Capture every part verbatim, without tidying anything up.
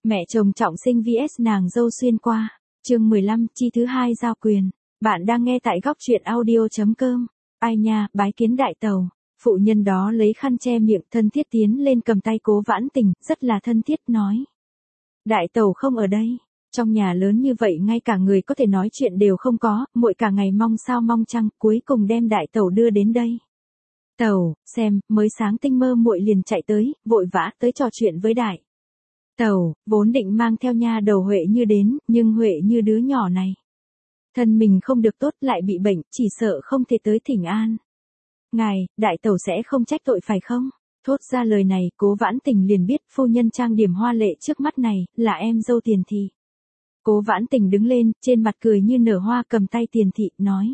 Mẹ chồng trọng sinh vs nàng dâu xuyên qua. Chương mười lăm, chi thứ hai giao quyền. Bạn đang nghe tại góc truyện audio chấm com. Ai nha, bái kiến đại tàu. Phụ nhân đó lấy khăn che miệng, thân thiết tiến lên cầm tay Cố Vãn Tình, rất là thân thiết nói. Đại tàu không ở đây. Trong nhà lớn như vậy ngay cả người có thể nói chuyện đều không có, muội cả ngày mong sao mong chăng, cuối cùng đem đại tàu đưa đến đây. Tàu, xem, mới sáng tinh mơ muội liền chạy tới, vội vã tới trò chuyện với đại. Tàu, vốn định mang theo nha đầu Huệ Như đến, nhưng Huệ Như đứa nhỏ này. Thân mình không được tốt lại bị bệnh, chỉ sợ không thể tới thỉnh an. Ngài, đại tàu sẽ không trách tội phải không? Thốt ra lời này, Cố Vãn Tình liền biết phu nhân trang điểm hoa lệ trước mắt này, là em dâu Tiền Thị. Cố Vãn Tình đứng lên, trên mặt cười như nở hoa cầm tay Tiền Thị, nói.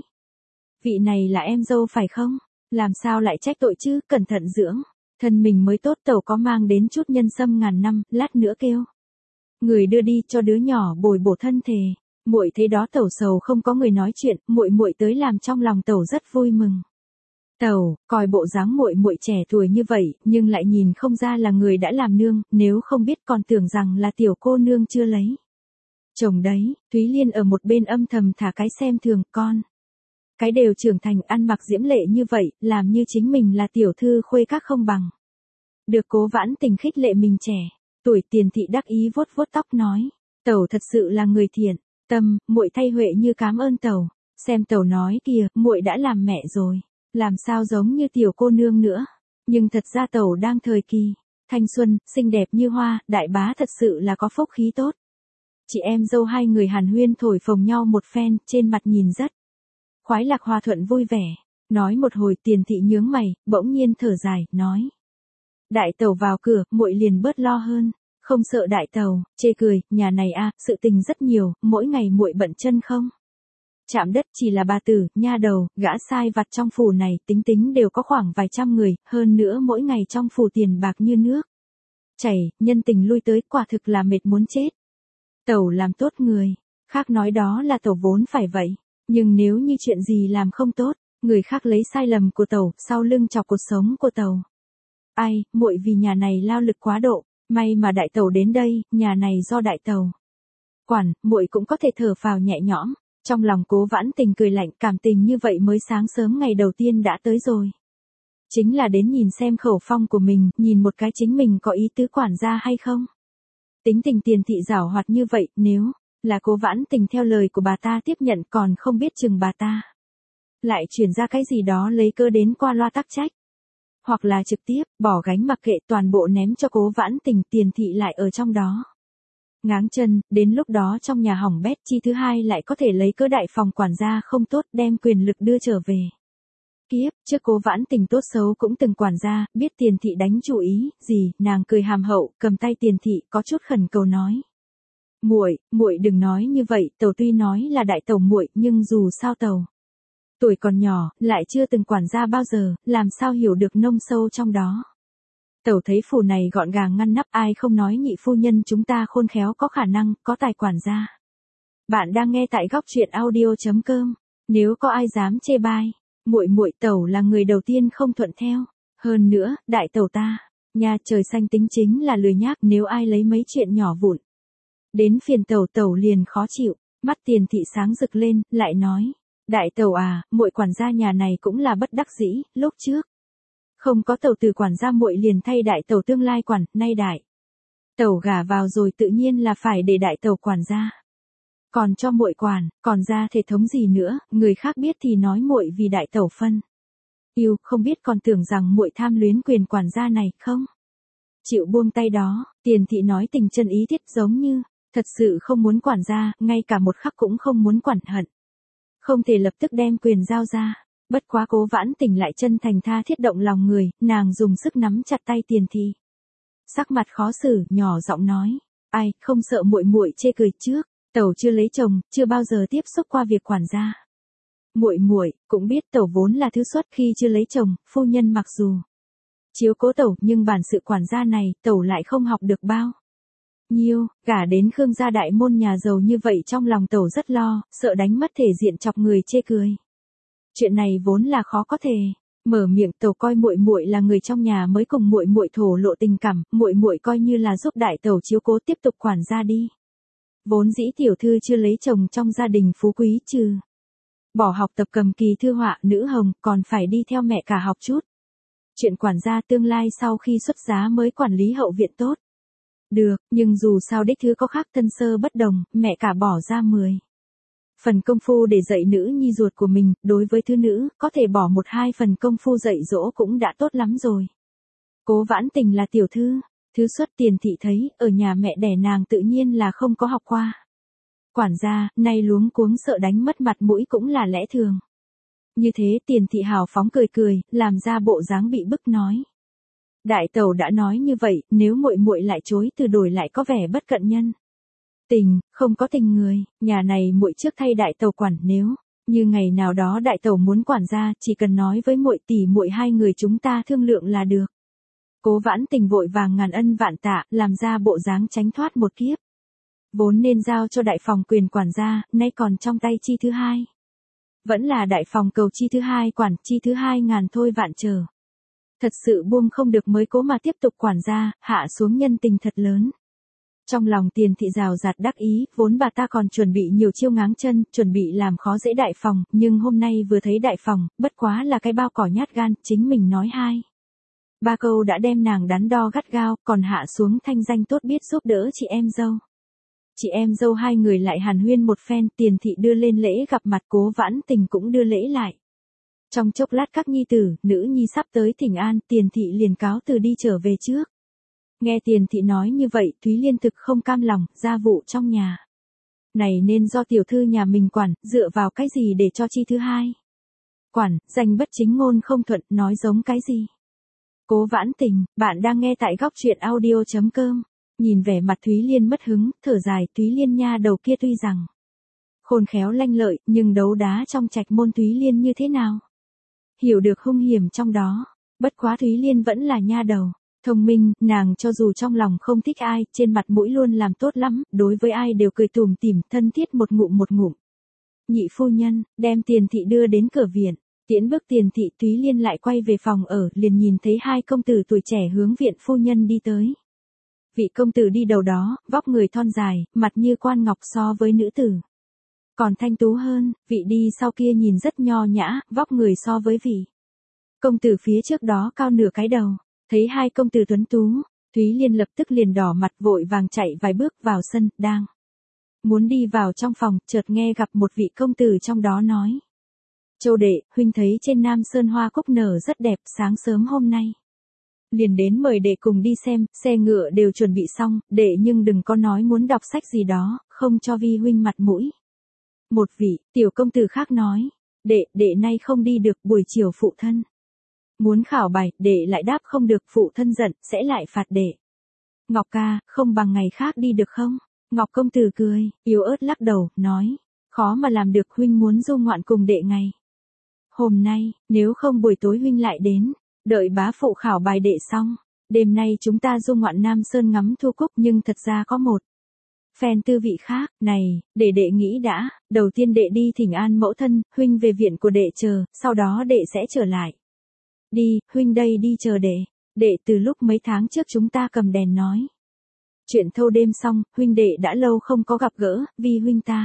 Vị này là em dâu phải không? Làm sao lại trách tội chứ, cẩn thận dưỡng. Thân mình mới tốt, tàu có mang đến chút nhân sâm ngàn năm, lát nữa kêu. Người đưa đi cho đứa nhỏ bồi bổ thân thể. Muội thấy đó tàu sầu không có người nói chuyện, muội muội tới làm trong lòng tàu rất vui mừng. Tàu, coi bộ dáng muội muội trẻ tuổi như vậy, nhưng lại nhìn không ra là người đã làm nương, nếu không biết còn tưởng rằng là tiểu cô nương chưa lấy chồng đấy. Thúy Liên ở một bên âm thầm thả cái xem thường, con cái đều trưởng thành, ăn mặc diễm lệ như vậy, làm như chính mình là tiểu thư khuê các không bằng. Được Cố Vãn Tình khích lệ mình trẻ tuổi, Tiền Thị đắc ý vuốt vuốt tóc nói, tàu thật sự là người thiện tâm, muội thay Huệ Như cám ơn tàu. Xem tàu nói kìa, muội đã làm mẹ rồi, làm sao giống như tiểu cô nương nữa. Nhưng thật ra tàu đang thời kỳ thanh xuân, xinh đẹp như hoa, đại bá thật sự là có phúc khí tốt. Chị em dâu hai người hàn huyên thổi phồng nhau một phen, trên mặt nhìn rất khoái lạc hòa thuận vui vẻ. Nói một hồi, Tiền Thị nhướng mày, bỗng nhiên thở dài, nói. Đại tàu vào cửa, muội liền bớt lo hơn. Không sợ đại tàu, chê cười, nhà này a, sự tình rất nhiều, mỗi ngày muội bận chân không chạm đất, chỉ là bà tử, nha đầu, gã sai vặt trong phủ này, tính tính đều có khoảng vài trăm người, hơn nữa mỗi ngày trong phủ tiền bạc như nước chảy, nhân tình lui tới, quả thực là mệt muốn chết. Tàu làm tốt người khác nói đó là tàu vốn phải vậy, nhưng nếu như chuyện gì làm không tốt, người khác lấy sai lầm của tàu, sau lưng chọc cuộc sống của tàu. Ai, muội vì nhà này lao lực quá độ, may mà đại tàu đến đây, nhà này do đại tàu quản, muội cũng có thể thở phào nhẹ nhõm. Trong lòng Cố Vãn Tình cười lạnh, cảm tình như vậy mới sáng sớm ngày đầu tiên đã tới rồi. Chính là đến nhìn xem khẩu phong của mình, nhìn một cái chính mình có ý tứ quản gia hay không. Tính tình Tiền Thị giảo hoạt như vậy, nếu là Cố Vãn Tình theo lời của bà ta tiếp nhận, còn không biết chừng bà ta lại chuyển ra cái gì đó lấy cơ đến qua loa tắc trách. Hoặc là trực tiếp, bỏ gánh mặc kệ, toàn bộ ném cho Cố Vãn Tình, Tiền Thị lại ở trong đó ngáng chân, đến lúc đó trong nhà hỏng bét, chi thứ hai lại có thể lấy cớ đại phòng quản gia không tốt, đem quyền lực đưa trở về. Kiếp, trước Cố Vãn Tình tốt xấu cũng từng quản gia, biết Tiền Thị đánh chủ ý gì, nàng cười hàm hậu, cầm tay Tiền Thị, có chút khẩn cầu nói. Muội, muội đừng nói như vậy, tàu tuy nói là đại tàu muội, nhưng dù sao tàu tuổi còn nhỏ, lại chưa từng quản gia bao giờ, làm sao hiểu được nông sâu trong đó. Tàu thấy phủ này gọn gàng ngăn nắp, ai không nói nhị phu nhân chúng ta khôn khéo, có khả năng, có tài quản gia. Bạn đang nghe tại góc truyện audio chấm com. Nếu có ai dám chê bai, muội muội tàu là người đầu tiên không thuận theo. Hơn nữa, đại tàu ta, nhà trời xanh tính chính là lười nhác, nếu ai lấy mấy chuyện nhỏ vụn đến phiền tàu, tàu liền khó chịu. Mắt Tiền Thị sáng rực lên, lại nói, đại tàu à, muội quản gia nhà này cũng là bất đắc dĩ, lúc trước không có tàu từ quản gia muội liền thay đại tàu tương lai quản, nay đại tàu gả vào rồi tự nhiên là phải để đại tàu quản gia. Còn cho muội quản, còn ra thể thống gì nữa, người khác biết thì nói muội vì đại tàu phân yêu, không biết còn tưởng rằng muội tham luyến quyền quản gia này, không chịu buông tay đó. Tiền Thị nói tình chân ý thiết, giống như thật sự không muốn quản gia, ngay cả một khắc cũng không muốn quản, hận không thể lập tức đem quyền giao ra. Bất quá Cố Vãn Tình lại chân thành tha thiết động lòng người, nàng dùng sức nắm chặt tay Tiền Thị, sắc mặt khó xử, nhỏ giọng nói, ai, không sợ muội muội chê cười trước, tàu chưa lấy chồng, chưa bao giờ tiếp xúc qua việc quản gia. Muội muội cũng biết tàu vốn là thứ xuất, khi chưa lấy chồng, phu nhân mặc dù chiếu cố tàu, nhưng bản sự quản gia này, tàu lại không học được bao nhiêu, cả đến Khương gia đại môn nhà giàu như vậy, trong lòng tàu rất lo, sợ đánh mất thể diện chọc người chê cười. Chuyện này vốn là khó có thể Mở miệng tẩu coi muội muội là người trong nhà mới cùng muội muội thổ lộ tình cảm, muội muội coi như là giúp đại tẩu chiếu cố tiếp tục quản gia đi. Vốn dĩ tiểu thư chưa lấy chồng trong gia đình phú quý trừ bỏ học tập cầm kỳ thư họa nữ hồng, còn phải đi theo mẹ cả học chút. Chuyện quản gia tương lai sau khi xuất giá mới quản lý hậu viện tốt. Được, nhưng dù sao đích thứ có khác thân sơ bất đồng, mẹ cả bỏ ra mười phần công phu để dạy nữ nhi ruột của mình, đối với thứ nữ, có thể bỏ một hai phần công phu dạy dỗ cũng đã tốt lắm rồi. Cố Vãn Tình là tiểu thư, thứ xuất Tiền thị thấy, ở nhà mẹ đẻ nàng tự nhiên là không có học qua. Quản gia, nay luống cuống sợ đánh mất mặt mũi cũng là lẽ thường. Như thế Tiền thị hào phóng cười cười, làm ra bộ dáng bị bức nói. Đại tẩu đã nói như vậy, nếu muội muội lại chối từ đổi lại có vẻ bất cận nhân tình, không có tình người, nhà này muội trước thay đại tẩu quản, nếu như ngày nào đó đại tẩu muốn quản gia, chỉ cần nói với muội tỷ muội hai người chúng ta thương lượng là được. Cố Vãn Tình vội vàng ngàn ân vạn tạ, làm ra bộ dáng tránh thoát một kiếp. Vốn nên giao cho đại phòng quyền quản gia, nay còn trong tay chi thứ hai. Vẫn là đại phòng cầu chi thứ hai quản, chi thứ hai ngàn thôi vạn chờ. Thật sự buông không được mới cố mà tiếp tục quản gia, hạ xuống nhân tình thật lớn. Trong lòng Tiền thị rào rạt đắc ý, vốn bà ta còn chuẩn bị nhiều chiêu ngáng chân, chuẩn bị làm khó dễ đại phòng, nhưng hôm nay vừa thấy đại phòng, bất quá là cái bao cỏ nhát gan, chính mình nói hai. Ba câu đã đem nàng đắn đo gắt gao, còn hạ xuống thanh danh tốt biết giúp đỡ chị em dâu. Chị em dâu hai người lại hàn huyên một phen, Tiền thị đưa lên lễ gặp mặt, Cố Vãn Tình cũng đưa lễ lại. Trong chốc lát các nhi tử, nữ nhi sắp tới thỉnh an, Tiền thị liền cáo từ đi trở về trước. Nghe Tiền thị nói như vậy, Thúy Liên thực không cam lòng, gia vụ trong nhà này nên do tiểu thư nhà mình quản, dựa vào cái gì để cho chi thứ hai quản, danh bất chính ngôn không thuận, nói giống cái gì. Cố Vãn Tình, bạn đang nghe tại góc truyện audio chấm com. Nhìn vẻ mặt Thúy Liên mất hứng, thở dài, Thúy Liên nha đầu kia tuy rằng khôn khéo lanh lợi, nhưng đấu đá trong trạch môn Thúy Liên như thế nào? Hiểu được hung hiểm trong đó, bất quá Thúy Liên vẫn là nha đầu. Thông minh, nàng cho dù trong lòng không thích ai, trên mặt mũi luôn làm tốt lắm, đối với ai đều cười tủm tỉm, thân thiết một ngụm một ngụm. Nhị phu nhân, đem Tiền thị đưa đến cửa viện, tiễn bước Tiền thị, Thúy Liên lại quay về phòng ở, liền nhìn thấy hai công tử tuổi trẻ hướng viện phu nhân đi tới. Vị công tử đi đầu đó, vóc người thon dài, mặt như quan ngọc so với nữ tử còn thanh tú hơn, vị đi sau kia nhìn rất nho nhã, vóc người so với vị công tử phía trước đó cao nửa cái đầu. Thấy hai công tử tuấn tú, Thúy Liên lập tức liền đỏ mặt vội vàng chạy vài bước vào sân, đang muốn đi vào trong phòng, chợt nghe gặp một vị công tử trong đó nói. Châu đệ, huynh thấy trên Nam Sơn hoa cúc nở rất đẹp, sáng sớm hôm nay liền đến mời đệ cùng đi xem, xe ngựa đều chuẩn bị xong, đệ nhưng đừng có nói muốn đọc sách gì đó, không cho vi huynh mặt mũi. Một vị, tiểu công tử khác nói, đệ, đệ nay không đi được, buổi chiều phụ thân muốn khảo bài, đệ lại đáp không được, phụ thân giận, sẽ lại phạt đệ. Ngọc ca, không bằng ngày khác đi được không? Ngọc công tử cười, yếu ớt lắc đầu, nói, khó mà làm được, huynh muốn du ngoạn cùng đệ ngày hôm nay, nếu không buổi tối huynh lại đến, đợi bá phụ khảo bài đệ xong, đêm nay chúng ta du ngoạn Nam Sơn ngắm thu cúc, nhưng thật ra có một phen tư vị khác, này, để đệ nghĩ đã, đầu tiên đệ đi thỉnh an mẫu thân, huynh về viện của đệ chờ, sau đó đệ sẽ trở lại. Đi, huynh đây đi chờ đệ, đệ từ lúc mấy tháng trước chúng ta cầm đèn nói chuyện thâu đêm xong, huynh đệ đã lâu không có gặp gỡ, vì huynh ta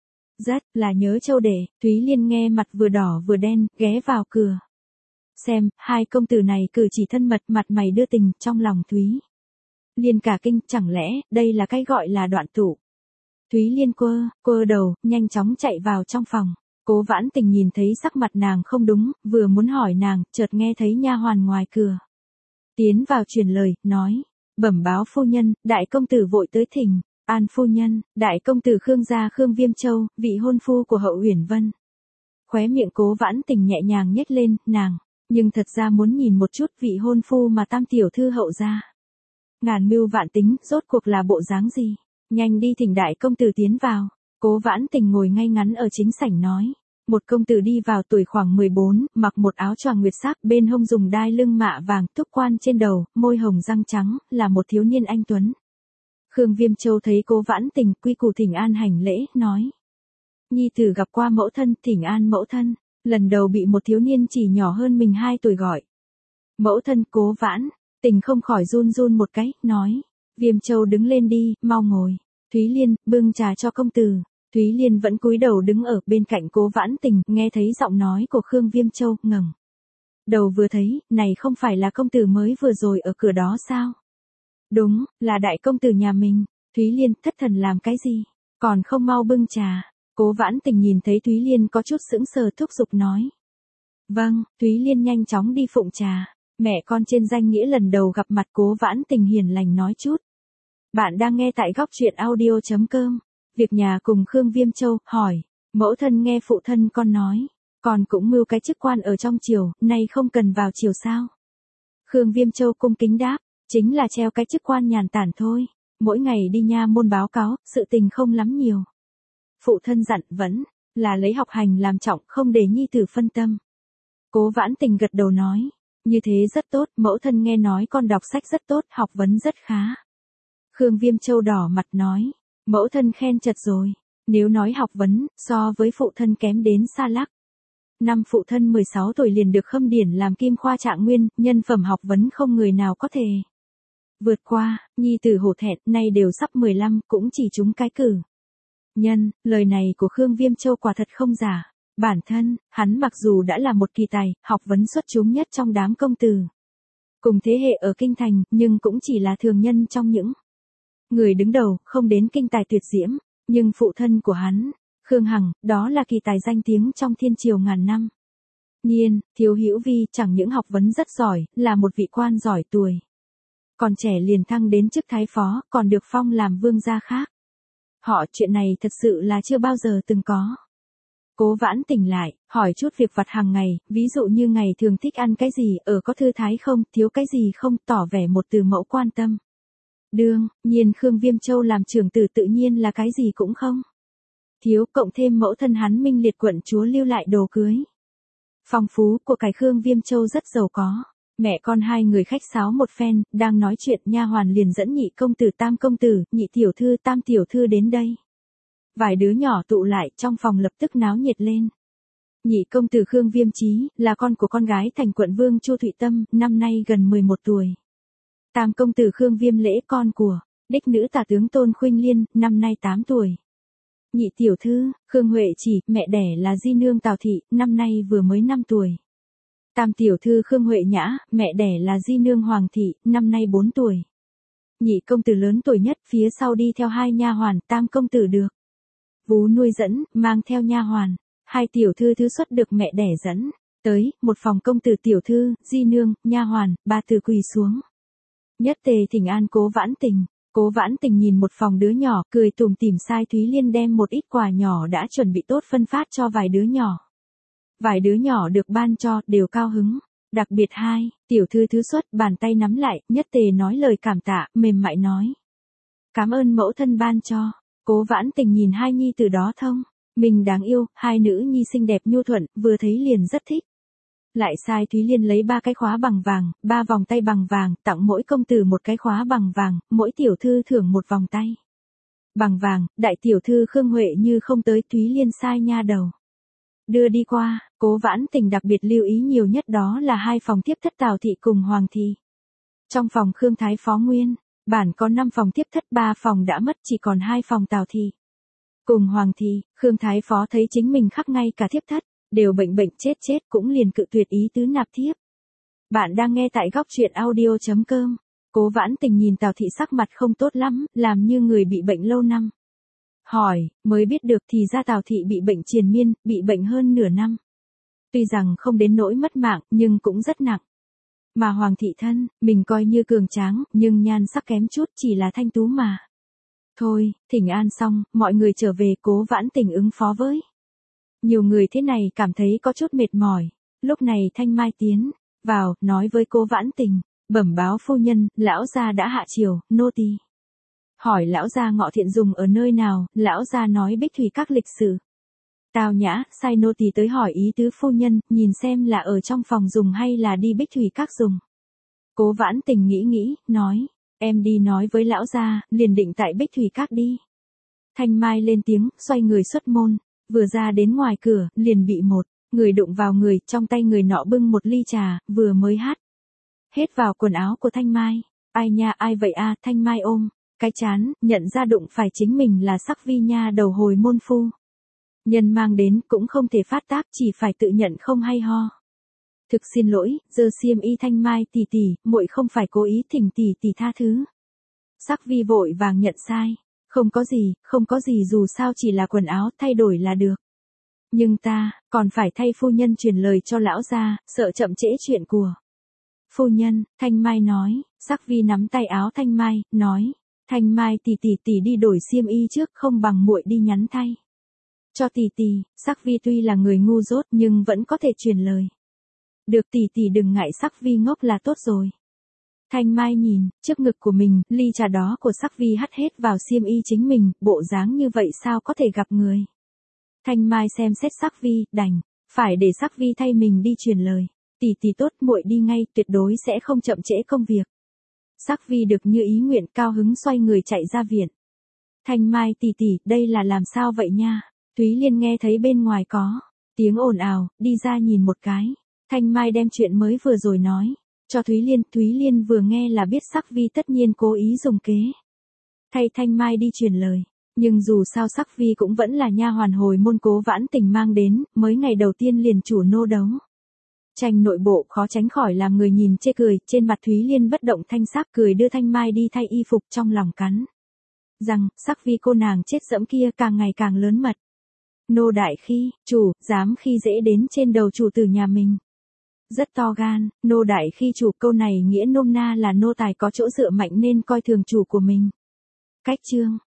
rất là nhớ Châu đệ. Thúy Liên nghe mặt vừa đỏ vừa đen, ghé vào cửa xem, hai công tử này cử chỉ thân mật, mặt mày đưa tình, trong lòng Thúy Liên cả kinh, chẳng lẽ đây là cái gọi là đoạn tụ. Thúy Liên quơ quơ đầu, nhanh chóng chạy vào trong phòng. Cố Vãn Tình nhìn thấy sắc mặt nàng không đúng, vừa muốn hỏi nàng, chợt nghe thấy nha hoàn ngoài cửa tiến vào truyền lời, nói, bẩm báo phu nhân, đại công tử vội tới thỉnh an phu nhân, đại công tử Khương gia Khương Viêm Châu, vị hôn phu của Hậu Uyển Vân. Khóe miệng Cố Vãn Tình nhẹ nhàng nhếch lên, nàng nhưng thật ra muốn nhìn một chút vị hôn phu mà tam tiểu thư Hậu gia ngàn mưu vạn tính, rốt cuộc là bộ dáng gì. Nhanh đi thỉnh đại công tử tiến vào. Cố Vãn Tình ngồi ngay ngắn ở chính sảnh nói. Một công tử đi vào, tuổi khoảng mười bốn, mặc một áo choàng nguyệt sắc, bên hông dùng đai lưng mạ vàng, túc quan trên đầu, môi hồng răng trắng, là một thiếu niên anh tuấn. Khương Viêm Châu thấy Cố Vãn Tình, quy củ thỉnh an hành lễ, nói. Nhi tử gặp qua mẫu thân, thỉnh an mẫu thân. Lần đầu bị một thiếu niên chỉ nhỏ hơn mình hai tuổi gọi. Mẫu thân Cố Vãn, Tình không khỏi run run một cái, nói. Viêm Châu đứng lên đi, mau ngồi. Thúy Liên, bưng trà cho công tử. Thúy Liên vẫn cúi đầu đứng ở bên cạnh Cố Vãn Tình, nghe thấy giọng nói của Khương Viêm Châu, ngẩng đầu vừa thấy, này không phải là công tử mới vừa rồi ở cửa đó sao? Đúng, là đại công tử nhà mình. Thúy Liên, thất thần làm cái gì? Còn không mau bưng trà. Cố Vãn Tình nhìn thấy Thúy Liên có chút sững sờ thúc giục nói. Vâng, Thúy Liên nhanh chóng đi phụng trà. Mẹ con trên danh nghĩa lần đầu gặp mặt Cố Vãn Tình hiền lành nói chút. Bạn đang nghe tại góc truyện audio.com. Việc nhà cùng Khương Viêm Châu, hỏi. Mẫu thân nghe phụ thân con nói. Con cũng mưu cái chức quan ở trong triều, nay không cần vào triều sao? Khương Viêm Châu cung kính đáp. Chính là treo cái chức quan nhàn tản thôi. Mỗi ngày đi nha môn báo cáo, sự tình không lắm nhiều. Phụ thân dặn vẫn là lấy học hành làm trọng, không để nhi tử phân tâm. Cố Vãn Tình gật đầu nói. Như thế rất tốt, mẫu thân nghe nói con đọc sách rất tốt, học vấn rất khá. Khương Viêm Châu đỏ mặt nói. Mẫu thân khen chật rồi. Nếu nói học vấn, so với phụ thân kém đến xa lắc. Năm phụ thân mười sáu tuổi liền được khâm điển làm kim khoa trạng nguyên, nhân phẩm học vấn không người nào có thể vượt qua, nhi tử hổ thẹn, nay đều sắp mười lăm, cũng chỉ trúng cái cử. Nhân, lời này của Khương Viêm Châu quả thật không giả. Bản thân, hắn mặc dù đã là một kỳ tài, học vấn xuất chúng nhất trong đám công tử. Cùng thế hệ ở kinh thành, nhưng cũng chỉ là thường nhân trong những người đứng đầu, không đến kinh tài tuyệt diễm. Nhưng phụ thân của hắn, Khương Hằng, đó là kỳ tài danh tiếng trong thiên triều ngàn năm. Nhiên, Thiếu Hữu Vi chẳng những học vấn rất giỏi, là một vị quan giỏi tuổi. Còn trẻ liền thăng đến chức thái phó, còn được phong làm vương gia khác. Họ chuyện này thật sự là chưa bao giờ từng có. Cố Vãn Tình lại, hỏi chút việc vặt hàng ngày, ví dụ như ngày thường thích ăn cái gì, ở có thư thái không, thiếu cái gì không, tỏ vẻ một từ mẫu quan tâm. Đương nhiên Khương Viêm Châu làm trưởng tử tự nhiên là cái gì cũng không thiếu, cộng thêm mẫu thân hắn Minh Liệt quận chúa lưu lại đồ cưới. Phong phú của cải Khương Viêm Châu rất giàu có. Mẹ con hai người khách sáo một phen, đang nói chuyện, nha hoàn liền dẫn nhị công tử tam công tử, nhị tiểu thư tam tiểu thư đến đây. Vài đứa nhỏ tụ lại, trong phòng lập tức náo nhiệt lên. Nhị công tử Khương Viêm Chí, là con của con gái thành quận vương Chu Thụy Tâm, năm nay gần mười một tuổi. Tam công tử Khương Viêm Lễ, con của đích nữ tả tướng Tôn Khuynh Liên, năm nay tám tuổi. Nhị tiểu thư, Khương Huệ Chỉ, mẹ đẻ là di nương Tào Thị, năm nay vừa mới năm tuổi. Tam tiểu thư Khương Huệ Nhã, mẹ đẻ là di nương Hoàng Thị, năm nay bốn tuổi. Nhị công tử lớn tuổi nhất, phía sau đi theo hai nha hoàn, tam công tử được vú nuôi dẫn, mang theo nha hoàn. Hai tiểu thư thứ xuất được mẹ đẻ dẫn tới, một phòng công tử tiểu thư, di nương, nha hoàn, ba từ quỳ xuống. Nhất tề thỉnh an Cố Vãn Tình. Cố Vãn Tình nhìn một phòng đứa nhỏ, cười tủm tỉm sai Thúy Liên đem một ít quà nhỏ đã chuẩn bị tốt phân phát cho vài đứa nhỏ. Vài đứa nhỏ được ban cho, đều cao hứng. Đặc biệt hai, tiểu thư thứ xuất, bàn tay nắm lại, nhất tề nói lời cảm tạ, mềm mại nói. Cảm ơn mẫu thân ban cho. Cố Vãn Tình nhìn hai nhi từ đó thông mình đáng yêu, hai nữ nhi xinh đẹp nhu thuận, vừa thấy liền rất thích. Lại sai Thúy Liên lấy ba cái khóa bằng vàng, ba vòng tay bằng vàng, tặng mỗi công tử một cái khóa bằng vàng, mỗi tiểu thư thưởng một vòng tay bằng vàng. Đại tiểu thư Khương Huệ như không tới, Thúy Liên sai nha đầu đưa đi qua. Cố Vãn Tình đặc biệt lưu ý nhiều nhất đó là hai phòng tiếp thất Tào Thị cùng Hoàng Thị. Trong phòng Khương Thái Phó Nguyên, bản có năm phòng tiếp thất, ba phòng đã mất, chỉ còn hai phòng Tào Thị cùng Hoàng Thị. Khương Thái Phó thấy chính mình khắc ngay cả thiếp thất đều bệnh bệnh chết chết, cũng liền cự tuyệt ý tứ nạp thiếp. Bạn đang nghe tại góc truyện audio.com. Cố Vãn Tình nhìn Tào Thị sắc mặt không tốt lắm, làm như người bị bệnh lâu năm. Hỏi, mới biết được thì ra Tào Thị bị bệnh triền miên, bị bệnh hơn nửa năm. Tuy rằng không đến nỗi mất mạng, nhưng cũng rất nặng. Mà Hoàng Thị thân, mình coi như cường tráng, nhưng nhan sắc kém chút, chỉ là thanh tú mà. Thôi, thỉnh an xong, mọi người trở về. Cố Vãn Tình ứng phó với nhiều người thế này cảm thấy có chút mệt mỏi. Lúc này Thanh Mai tiến vào, nói với Cố Vãn Tình, bẩm báo phu nhân, lão gia đã hạ triều, nô tỳ hỏi lão gia Ngọ Thiện dùng ở nơi nào, lão gia nói Bích Thủy Các lịch sử. Tào Nhã sai nô tỳ tới hỏi ý tứ phu nhân, nhìn xem là ở trong phòng dùng hay là đi Bích Thủy Các dùng. Cố Vãn Tình nghĩ nghĩ, nói, em đi nói với lão gia, liền định tại Bích Thủy Các đi. Thanh Mai lên tiếng, xoay người xuất môn, vừa ra đến ngoài cửa, liền bị một Người đụng vào người, trong tay người nọ bưng một ly trà, vừa mới hắt hết vào quần áo của Thanh Mai. Ai nha, ai vậy a? Thanh Mai ôm cái chán, nhận ra đụng phải chính mình là Sắc Vi nha đầu hồi môn phu. Nhân mang đến cũng không thể phát tác, chỉ phải tự nhận không hay ho. Thực xin lỗi, giơ xiêm y Thanh Mai tỷ tỷ, muội không phải cố ý, thỉnh tỷ tỷ tha thứ. Sắc Vi vội vàng nhận sai. Không có gì, không có gì, dù sao chỉ là quần áo, thay đổi là được. Nhưng ta, còn phải thay phu nhân truyền lời cho lão gia, sợ chậm trễ chuyện của phu nhân. Thanh Mai nói. Sắc Vi nắm tay áo Thanh Mai, nói. Thanh Mai tỷ tỷ tỷ đi đổi xiêm y trước, không bằng muội đi nhắn thay cho tỷ tỷ. Sắc Vi tuy là người ngu dốt nhưng vẫn có thể truyền lời. Được tỷ tỷ đừng ngại, Sắc Vi ngốc là tốt rồi. Thanh Mai nhìn trước ngực của mình, ly trà đó của Sắc Vi hắt hết vào xiêm y chính mình, bộ dáng như vậy sao có thể gặp người. Thanh Mai xem xét Sắc Vi, đành phải để Sắc Vi thay mình đi truyền lời. Tỷ tỷ tốt, muội đi ngay, tuyệt đối sẽ không chậm trễ công việc. Sắc Vi được như ý nguyện, cao hứng xoay người chạy ra viện. Thanh Mai tỷ tỷ, đây là làm sao vậy nha? Thúy Liên nghe thấy bên ngoài có tiếng ồn ào, đi ra nhìn một cái. Thanh Mai đem chuyện mới vừa rồi nói cho Thúy Liên. Thúy Liên vừa nghe là biết Sắc Vi tất nhiên cố ý dùng kế thay Thanh Mai đi truyền lời. Nhưng dù sao Sắc Vi cũng vẫn là nha hoàn hồi môn Cố Vãn Tình mang đến, mới ngày đầu tiên liền chủ nô đấu tranh nội bộ, khó tránh khỏi làm người nhìn chê cười. Trên mặt Thúy Liên bất động thanh sắc, cười đưa Thanh Mai đi thay y phục, trong lòng cắn rằng Sắc Vi cô nàng chết dẫm kia càng ngày càng lớn mật. Nô đại khi chủ, dám khi dễ đến trên đầu chủ tử nhà mình. Rất to gan. Nô đại khi chủ, câu này nghĩa nôm na là nô tài có chỗ dựa mạnh nên coi thường chủ của mình. Cách chương